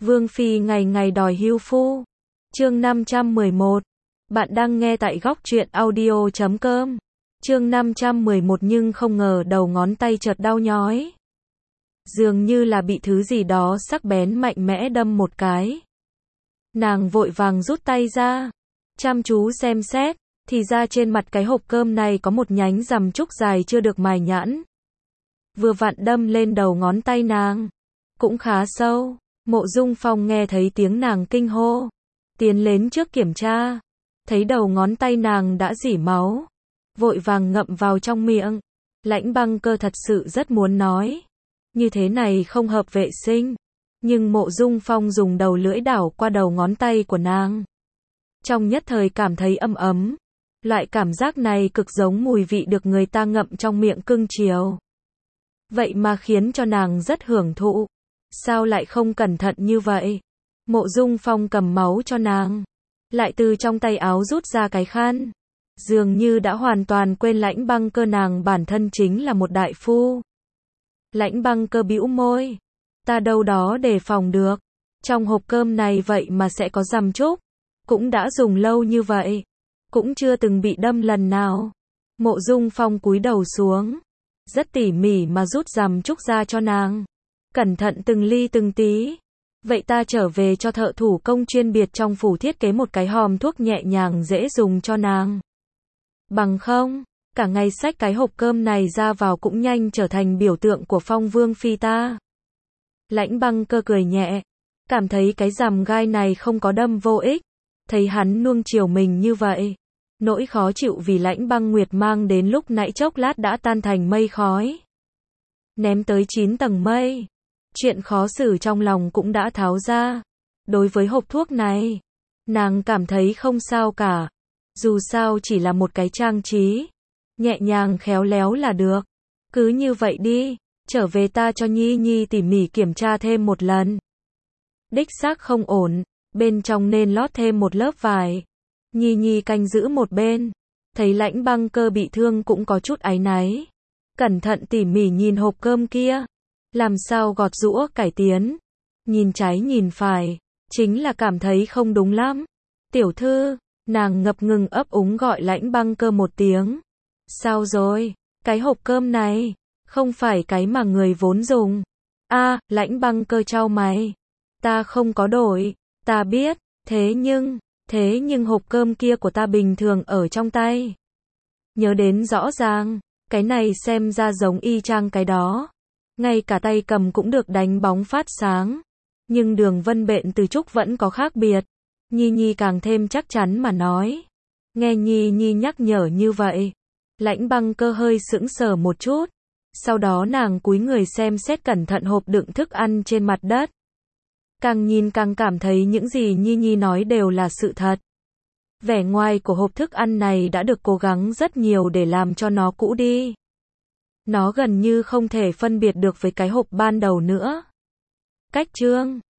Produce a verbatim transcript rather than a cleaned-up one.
Vương Phi ngày ngày đòi hưu phu. Chương năm trăm mười một. Bạn đang nghe tại góc truyện audio chấm com. Chương năm trăm mười một nhưng không ngờ đầu ngón tay chợt đau nhói. Dường như là bị thứ gì đó sắc bén mạnh mẽ đâm một cái. Nàng vội vàng rút tay ra, chăm chú xem xét, thì ra trên mặt cái hộp cơm này có một nhánh rằm trúc dài chưa được mài nhẵn. Vừa vặn đâm lên đầu ngón tay nàng, cũng khá sâu. Mộ Dung Phong nghe thấy tiếng nàng kinh hô, tiến lên trước kiểm tra, thấy đầu ngón tay nàng đã rỉ máu, vội vàng ngậm vào trong miệng. Lãnh Băng Cơ thật sự rất muốn nói, như thế này không hợp vệ sinh, nhưng Mộ Dung Phong dùng đầu lưỡi đảo qua đầu ngón tay của nàng. Trong nhất thời cảm thấy ấm ấm, loại cảm giác này cực giống mùi vị được người ta ngậm trong miệng cưng chiều. Vậy mà khiến cho nàng rất hưởng thụ. Sao lại không cẩn thận như vậy? Mộ Dung Phong cầm máu cho nàng, lại từ trong tay áo rút ra cái khăn. Dường như đã hoàn toàn quên Lãnh Băng Cơ nàng bản thân chính là một đại phu. Lãnh Băng Cơ bĩu môi, ta đâu đó đề phòng được, trong hộp cơm này vậy mà sẽ có rằm trúc, cũng đã dùng lâu như vậy, cũng chưa từng bị đâm lần nào. Mộ Dung Phong cúi đầu xuống, rất tỉ mỉ mà rút rằm trúc ra cho nàng, cẩn thận từng ly từng tí. Vậy ta trở về cho thợ thủ công chuyên biệt trong phủ thiết kế một cái hòm thuốc nhẹ nhàng dễ dùng cho nàng. Bằng không, cả ngày xách cái hộp cơm này ra vào cũng nhanh trở thành biểu tượng của Phong Vương Phi ta. Lãnh Băng Cơ cười nhẹ, cảm thấy cái rằm gai này không có đâm vô ích, thấy hắn nuông chiều mình như vậy. Nỗi khó chịu vì Lãnh Băng Nguyệt mang đến lúc nãy chốc lát đã tan thành mây khói. Ném tới chín tầng mây. Chuyện khó xử trong lòng cũng đã tháo ra. Đối với hộp thuốc này, nàng cảm thấy không sao cả. Dù sao chỉ là một cái trang trí, nhẹ nhàng khéo léo là được. Cứ như vậy đi, trở về ta cho Nhi Nhi tỉ mỉ kiểm tra thêm một lần. Đích xác không ổn, bên trong nên lót thêm một lớp vải. Nhi Nhi canh giữ một bên, thấy Lãnh Băng Cơ bị thương cũng có chút áy náy. Cẩn thận tỉ mỉ nhìn hộp cơm kia, làm sao gọt giũa cải tiến. Nhìn trái nhìn phải, chính là cảm thấy không đúng lắm. Tiểu thư, nàng ngập ngừng ấp úng gọi Lãnh Băng Cơ một tiếng. Sao rồi, cái hộp cơm này, không phải cái mà người vốn dùng. A, Lãnh Băng Cơ chau mày. Ta không có đổi, ta biết, thế nhưng, thế nhưng hộp cơm kia của ta bình thường ở trong tay. Nhớ đến rõ ràng, cái này xem ra giống y chang cái đó. Ngay cả tay cầm cũng được đánh bóng phát sáng. Nhưng đường vân bện từ trúc vẫn có khác biệt. Nhi Nhi càng thêm chắc chắn mà nói. Nghe Nhi Nhi nhắc nhở như vậy, Lãnh Băng Cơ hơi sững sờ một chút. Sau đó nàng cúi người xem xét cẩn thận hộp đựng thức ăn trên mặt đất. Càng nhìn càng cảm thấy những gì Nhi Nhi nói đều là sự thật. Vẻ ngoài của hộp thức ăn này đã được cố gắng rất nhiều để làm cho nó cũ đi. Nó gần như không thể phân biệt được với cái hộp ban đầu nữa. Cách chương